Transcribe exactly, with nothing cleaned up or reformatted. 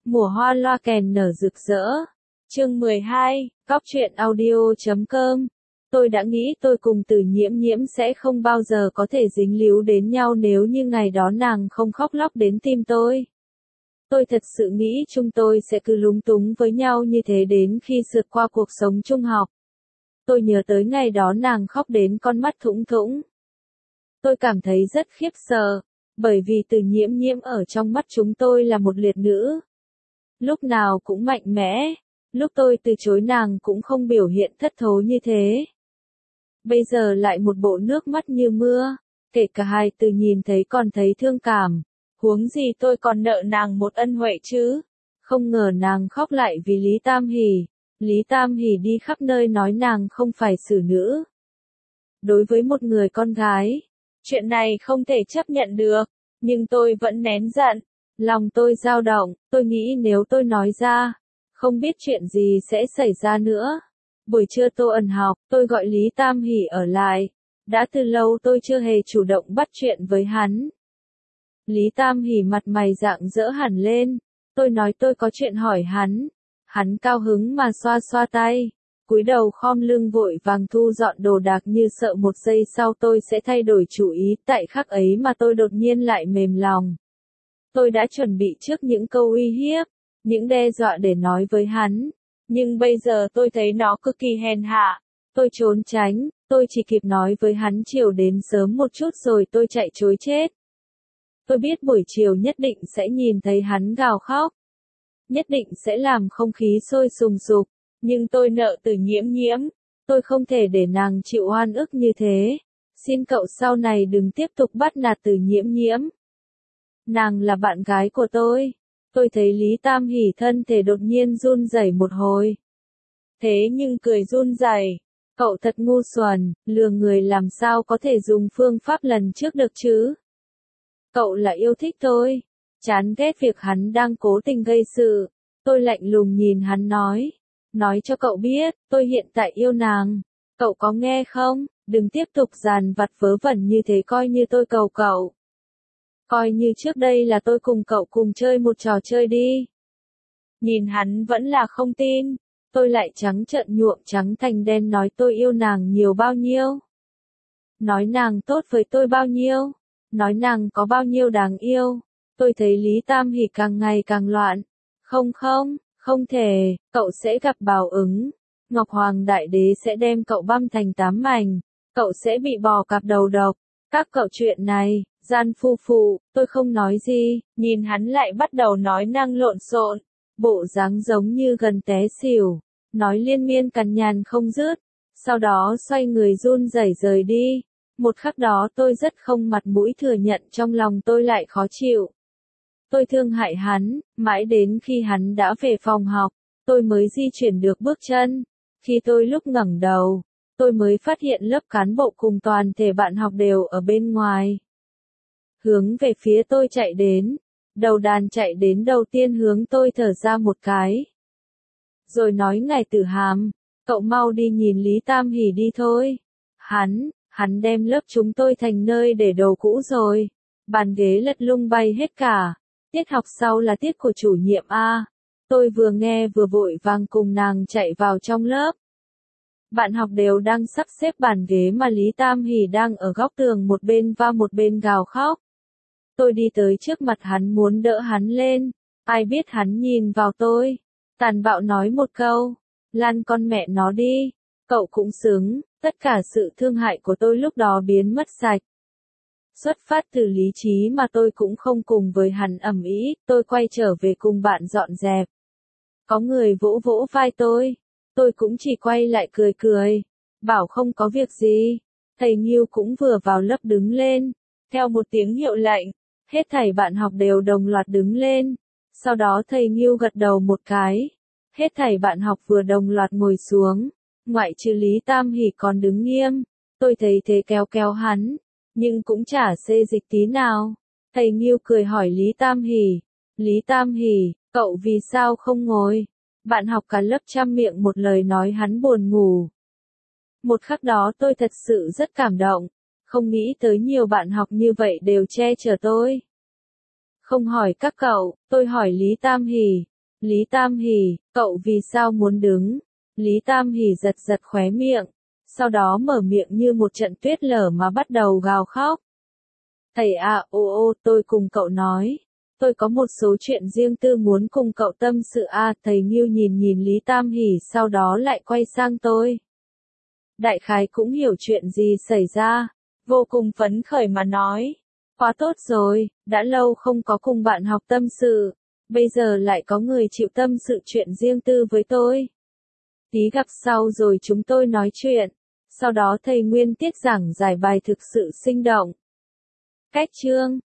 Mùa hoa loa kèn nở rực rỡ. Chương mười hai, Cóc truyện audio chấm com. Tôi đã nghĩ tôi cùng Từ Nhiễm Nhiễm sẽ không bao giờ có thể dính líu đến nhau nếu như ngày đó nàng không khóc lóc đến tìm tôi. Tôi thật sự nghĩ chúng tôi sẽ cứ lúng túng với nhau như thế đến khi sượt qua cuộc sống trung học. Tôi nhớ tới ngày đó nàng khóc đến con mắt thũng thũng. Tôi cảm thấy rất khiếp sợ, bởi vì Từ Nhiễm Nhiễm ở trong mắt chúng tôi là một liệt nữ. Lúc nào cũng mạnh mẽ, lúc tôi từ chối nàng cũng không biểu hiện thất thố như thế. Bây giờ lại một bộ nước mắt như mưa, kể cả hai từ nhìn thấy còn thấy thương cảm. Huống gì tôi còn nợ nàng một ân huệ chứ. Không ngờ nàng khóc lại vì Lý Tam Hỷ. Lý Tam Hỷ đi khắp nơi nói nàng không phải xử nữ. Đối với một người con gái, chuyện này không thể chấp nhận được, nhưng tôi vẫn nén giận. Lòng tôi dao động, tôi nghĩ nếu tôi nói ra, không biết chuyện gì sẽ xảy ra nữa. Buổi trưa tô ẩn học, tôi gọi Lý Tam Hỷ ở lại. Đã từ lâu tôi chưa hề chủ động bắt chuyện với hắn. Lý Tam Hỷ mặt mày rạng rỡ hẳn lên. Tôi nói tôi có chuyện hỏi hắn. Hắn cao hứng mà xoa xoa tay, cúi đầu khom lưng vội vàng thu dọn đồ đạc như sợ một giây sau tôi sẽ thay đổi chủ ý. Tại khắc ấy mà tôi đột nhiên lại mềm lòng. Tôi đã chuẩn bị trước những câu uy hiếp, những đe dọa để nói với hắn. Nhưng bây giờ tôi thấy nó cực kỳ hèn hạ. Tôi trốn tránh, tôi chỉ kịp nói với hắn chiều đến sớm một chút rồi tôi chạy trối chết. Tôi biết buổi chiều nhất định sẽ nhìn thấy hắn gào khóc. Nhất định sẽ làm không khí sôi sùng sục. Nhưng tôi nợ Từ Nhiễm Nhiễm. Tôi không thể để nàng chịu oan ức như thế. Xin cậu sau này đừng tiếp tục bắt nạt Từ Nhiễm Nhiễm. Nàng là bạn gái của tôi. Tôi thấy Lý Tam Hỷ thân thể đột nhiên run rẩy một hồi. Thế nhưng cười run rẩy. Cậu thật ngu xuẩn, lừa người làm sao có thể dùng phương pháp lần trước được chứ? Cậu là yêu thích tôi. Chán ghét việc hắn đang cố tình gây sự. Tôi lạnh lùng nhìn hắn nói. Nói cho cậu biết, tôi hiện tại yêu nàng. Cậu có nghe không? Đừng tiếp tục dàn vặt vớ vẩn như thế coi như tôi cầu cậu. Coi như trước đây là tôi cùng cậu cùng chơi một trò chơi đi. Nhìn hắn vẫn là không tin. Tôi lại trắng trợn nhuộm trắng thành đen nói tôi yêu nàng nhiều bao nhiêu. Nói nàng tốt với tôi bao nhiêu. Nói nàng có bao nhiêu đáng yêu. Tôi thấy Lý Tam Hỷ càng ngày càng loạn. Không không, không thể, cậu sẽ gặp báo ứng. Ngọc Hoàng Đại Đế sẽ đem cậu băm thành tám mảnh. Cậu sẽ bị bò cạp đầu độc. Các cậu chuyện này, gian phu phụ, tôi không nói gì. Nhìn hắn lại bắt đầu nói năng lộn xộn. Bộ dáng giống như gần té xỉu. Nói liên miên cằn nhằn không dứt. Sau đó xoay người run rẩy rời đi. Một khắc đó tôi rất không mặt mũi thừa nhận trong lòng tôi lại khó chịu. Tôi thương hại hắn, mãi đến khi hắn đã về phòng học, tôi mới di chuyển được bước chân. Khi tôi lúc ngẩng đầu, tôi mới phát hiện lớp cán bộ cùng toàn thể bạn học đều ở bên ngoài. Hướng về phía tôi chạy đến, đầu đàn chạy đến đầu tiên hướng tôi thở ra một cái. Rồi nói ngài Tử Hàm, cậu mau đi nhìn Lý Tam Hỷ đi thôi. Hắn, hắn đem lớp chúng tôi thành nơi để đồ cũ rồi. Bàn ghế lật lung bay hết cả. Tiết học sau là tiết của chủ nhiệm A. Tôi vừa nghe vừa vội vàng cùng nàng chạy vào trong lớp. Bạn học đều đang sắp xếp bàn ghế mà Lý Tam Hỷ đang ở góc tường một bên và một bên gào khóc. Tôi đi tới trước mặt hắn muốn đỡ hắn lên. Ai biết hắn nhìn vào tôi. Tàn bạo nói một câu. Lăn con mẹ nó đi. Cậu cũng xứng. Tất cả sự thương hại của tôi lúc đó biến mất sạch. Xuất phát từ lý trí mà tôi cũng không cùng với hắn ầm ĩ, tôi quay trở về cùng bạn dọn dẹp. Có người vỗ vỗ vai tôi, tôi cũng chỉ quay lại cười cười, bảo không có việc gì. Thầy Nghiêu cũng vừa vào lớp đứng lên, theo một tiếng hiệu lệnh, hết thảy bạn học đều đồng loạt đứng lên. Sau đó thầy Nghiêu gật đầu một cái, hết thảy bạn học vừa đồng loạt ngồi xuống, ngoại trừ Lý Tam Hỷ còn đứng nghiêm. Tôi thấy thế kéo kéo hắn. Nhưng cũng chả xê dịch tí nào. Thầy Nghiêu cười hỏi Lý Tam Hỷ. Lý Tam Hỷ, cậu vì sao không ngồi? Bạn học cả lớp chăm miệng một lời nói hắn buồn ngủ. Một khắc đó tôi thật sự rất cảm động. Không nghĩ tới nhiều bạn học như vậy đều che chở tôi. Không hỏi các cậu, tôi hỏi Lý Tam Hỷ. Lý Tam Hỷ, cậu vì sao muốn đứng? Lý Tam Hỷ giật giật khóe miệng, sau đó mở miệng như một trận tuyết lở mà bắt đầu gào khóc. Thầy à, ô ô, tôi cùng cậu nói. Tôi có một số chuyện riêng tư muốn cùng cậu tâm sự à, thầy Nghiêu nhìn nhìn Lý Tam Hỷ sau đó lại quay sang tôi. Đại khái cũng hiểu chuyện gì xảy ra, vô cùng phấn khởi mà nói. Quá tốt rồi, đã lâu không có cùng bạn học tâm sự, bây giờ lại có người chịu tâm sự chuyện riêng tư với tôi. Tí gặp sau rồi chúng tôi nói chuyện, sau đó thầy Nguyên tiết giảng giải bài thực sự sinh động. Cách chương